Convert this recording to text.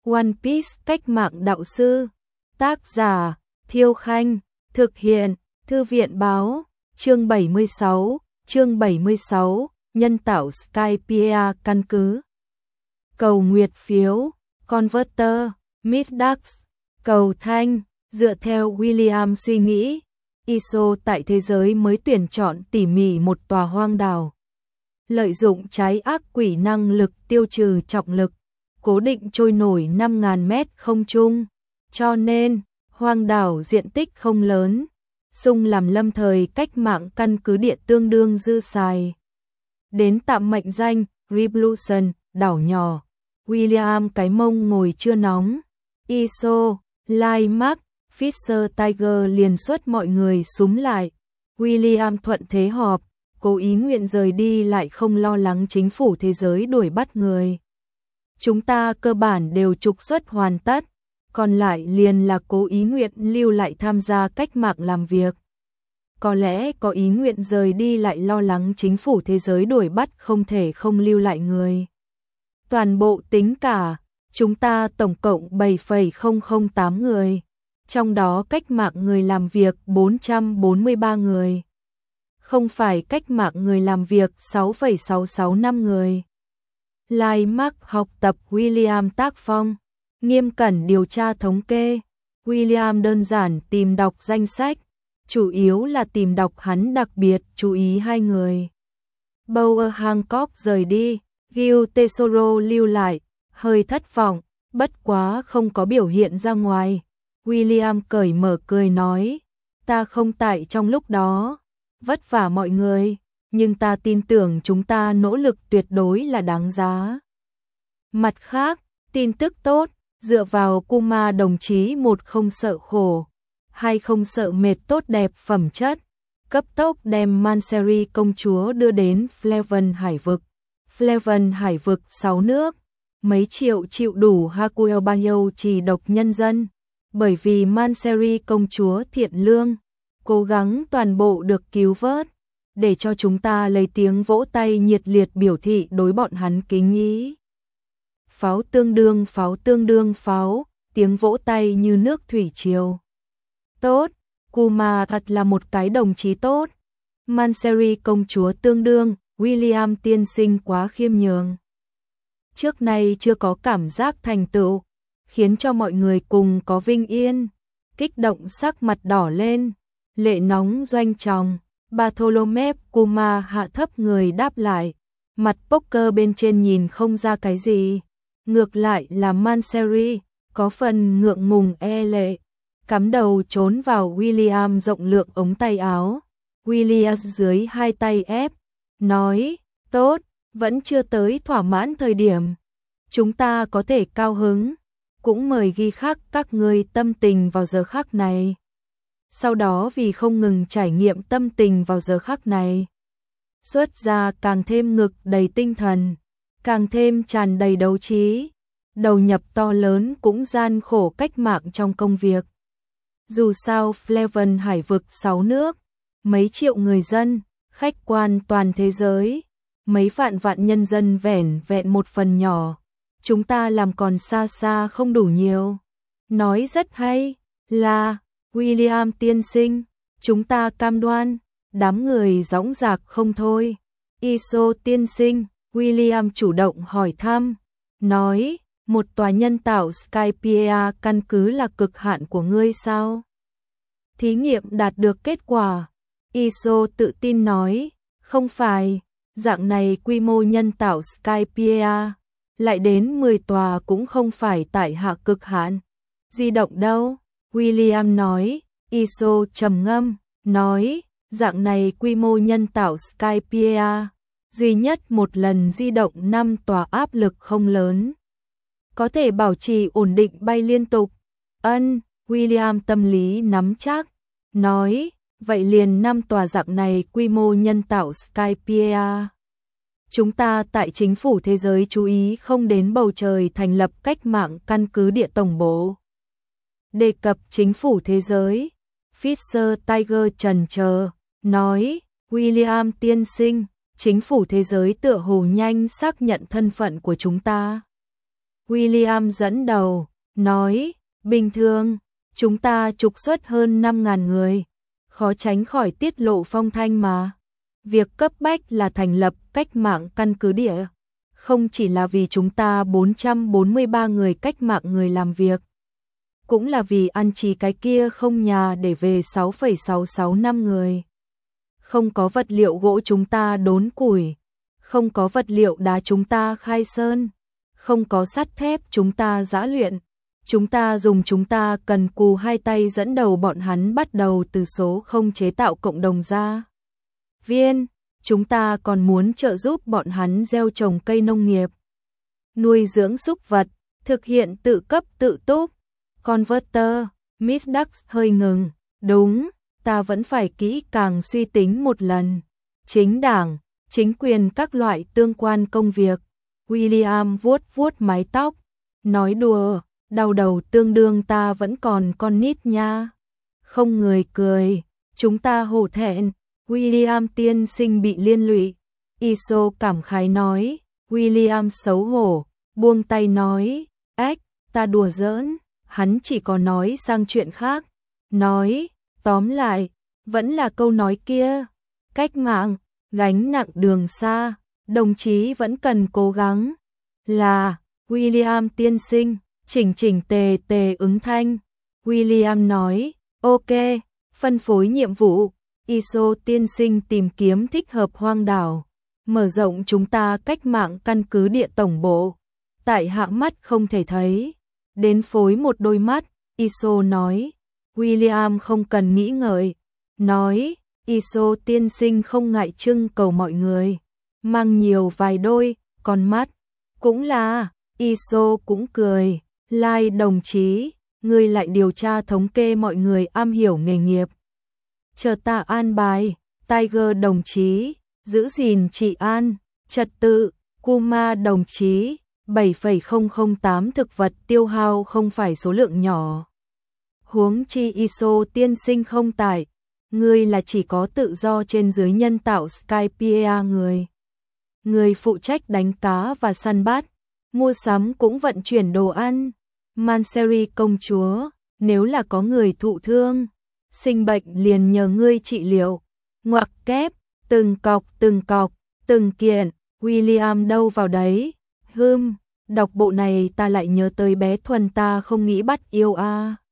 One Piece cách mạng đạo sư. Tác giả Thiêu Khanh. Thực hiện Thư viện Báo. Chương 76, nhân tạo Skypiea căn cứ. Cầu nguyệt phiếu, Converter, Midax, cầu thanh, dựa theo William suy nghĩ, ISO tại thế giới mới tuyển chọn tỉ mỉ một tòa hoang đảo. Lợi dụng trái ác quỷ năng lực tiêu trừ trọng lực, cố định trôi nổi 5.000 mét không trung, cho nên hoang đảo diện tích không lớn, sung làm lâm thời cách mạng căn cứ địa tương đương dư xài. Đến tạm mệnh danh Revolution, đảo nhỏ. William cái mông ngồi chưa nóng. ISO, Lai Mark, Fisher Tiger liền xuất mọi người súm lại. William thuận thế họp, cố ý nguyện rời đi lại không lo lắng chính phủ thế giới đuổi bắt người. Chúng ta cơ bản đều trục xuất hoàn tất, còn lại liền là cố ý nguyện lưu lại tham gia cách mạng làm việc. Có lẽ có ý nguyện rời đi lại lo lắng chính phủ thế giới đuổi bắt không thể không lưu lại người. Toàn bộ tính cả, chúng ta tổng cộng 7,008 người, trong đó cách mạng người làm việc 443 người. Không phải cách mạng người làm việc 6,665 người. Lai Mark học tập William tác phong, nghiêm cẩn điều tra thống kê. William đơn giản tìm đọc danh sách, chủ yếu là tìm đọc hắn đặc biệt chú ý hai người. Bower Hancock rời đi, Gil Tesoro lưu lại, hơi thất vọng, bất quá không có biểu hiện ra ngoài. William cởi mở cười nói, ta không tại trong lúc đó, vất vả mọi người, nhưng ta tin tưởng chúng ta nỗ lực tuyệt đối là đáng giá. Mặt khác, tin tức tốt, dựa vào Kuma đồng chí một không sợ khổ, hai không sợ mệt tốt đẹp phẩm chất, cấp tốc đem Manseri công chúa đưa đến Fleven hải vực. Fleven hải vực 6 nước, mấy triệu chịu đủ Hakuel Banyo chỉ độc nhân dân, bởi vì Manseri công chúa thiện lương, cố gắng toàn bộ được cứu vớt, để cho chúng ta lấy tiếng vỗ tay nhiệt liệt biểu thị đối bọn hắn kính ý. Pháo tương đương pháo, tiếng vỗ tay như nước thủy triều. Tốt, Kuma thật là một cái đồng chí tốt. Manseri công chúa tương đương, William tiên sinh quá khiêm nhường. Trước nay chưa có cảm giác thành tựu, khiến cho mọi người cùng có vinh yên, kích động sắc mặt đỏ lên, lệ nóng doanh tròng. Bartholomew Kuma hạ thấp người đáp lại, mặt poker bên trên nhìn không ra cái gì, ngược lại là Manseri, có phần ngượng ngùng e lệ, cắm đầu trốn vào William rộng lượng ống tay áo. William dưới hai tay ép, nói, tốt, vẫn chưa tới thỏa mãn thời điểm, chúng ta có thể cao hứng, cũng mời ghi khắc các ngươi tâm tình vào giờ khắc này. Sau đó vì không ngừng trải nghiệm tâm tình vào giờ khắc này, xuất ra càng thêm ngực đầy tinh thần, càng thêm tràn đầy đấu trí, đầu nhập to lớn cũng gian khổ cách mạng trong công việc. Dù sao Fleven hải vực 6 nước, mấy triệu người dân, khách quan toàn thế giới, mấy vạn nhân dân vẻn vẹn một phần nhỏ, chúng ta làm còn xa xa không đủ nhiều. Nói rất hay, là William tiên sinh, chúng ta cam đoan, đám người dõng dạc không thôi. ISO tiên sinh, William chủ động hỏi thăm, nói, một tòa nhân tạo Skypiea căn cứ là cực hạn của ngươi sao? Thí nghiệm đạt được kết quả. ISO tự tin nói, không phải, dạng này quy mô nhân tạo Skypiea, lại đến 10 tòa cũng không phải tại hạ cực hạn. Di động đâu? William nói. ISO trầm ngâm, nói, dạng này quy mô nhân tạo Skypiea, duy nhất một lần di động 5 tòa áp lực không lớn, có thể bảo trì ổn định bay liên tục. William tâm lý nắm chắc, nói, vậy liền 5 tòa dạng này quy mô nhân tạo Skypiea. Chúng ta tại chính phủ thế giới chú ý không đến bầu trời thành lập cách mạng căn cứ địa tổng bộ. Đề cập chính phủ thế giới, Fisher Tiger chần chờ, nói, William tiên sinh, chính phủ thế giới tựa hồ nhanh xác nhận thân phận của chúng ta. William dẫn đầu, nói, bình thường, chúng ta trục xuất hơn 5.000 người, khó tránh khỏi tiết lộ phong thanh mà. Việc cấp bách là thành lập cách mạng căn cứ địa, không chỉ là vì chúng ta 443 người cách mạng người làm việc, cũng là vì ăn trí cái kia không nhà để về 6,665 người. Không có vật liệu gỗ chúng ta đốn củi, không có vật liệu đá chúng ta khai sơn, không có sắt thép chúng ta giã luyện. Chúng ta cần cù hai tay dẫn đầu bọn hắn bắt đầu từ số không chế tạo cộng đồng gia viên. Chúng ta còn muốn trợ giúp bọn hắn gieo trồng cây nông nghiệp, nuôi dưỡng súc vật, thực hiện tự cấp tự túc. Converter, Miss Ducks hơi ngừng, đúng, ta vẫn phải kỹ càng suy tính một lần. Chính đảng, chính quyền các loại tương quan công việc. William vuốt vuốt mái tóc, nói đùa, đau đầu tương đương ta vẫn còn con nít nha. Không người cười, chúng ta hổ thẹn, William tiên sinh bị liên lụy. Iso cảm khái nói, William xấu hổ, buông tay nói, ếch, ta đùa giỡn. Hắn chỉ có nói sang chuyện khác, nói, tóm lại, vẫn là câu nói kia, cách mạng, gánh nặng đường xa, đồng chí vẫn cần cố gắng. Là, William tiên sinh, chỉnh tề tề ứng thanh. William nói, ok, phân phối nhiệm vụ, Iso tiên sinh tìm kiếm thích hợp hoang đảo, mở rộng chúng ta cách mạng căn cứ địa tổng bộ, tại hạ mắt không thể thấy. Đến phối một đôi mắt, Iso nói. William không cần nghĩ ngợi, nói, Iso tiên sinh không ngại trưng cầu mọi người, mang nhiều vài đôi, con mắt. Cũng là, Iso cũng cười, Lai đồng chí, ngươi lại điều tra thống kê mọi người am hiểu nghề nghiệp. Chờ ta an bài, Tiger đồng chí, giữ gìn trị an, trật tự, Kuma đồng chí. 7,008 thực vật tiêu hao không phải số lượng nhỏ. Huống chi Iso tiên sinh không tại, ngươi là chỉ có tự do trên dưới nhân tạo Skypiea người. Người phụ trách đánh cá và săn bắt, mua sắm cũng vận chuyển đồ ăn. Manseri công chúa, nếu là có người thụ thương, sinh bệnh liền nhờ ngươi trị liệu. Ngoặc kép, từng cọc, từng kiện, William đâu vào đấy. Đọc bộ này ta lại nhớ tới bé Thuần ta không nghĩ bắt yêu a.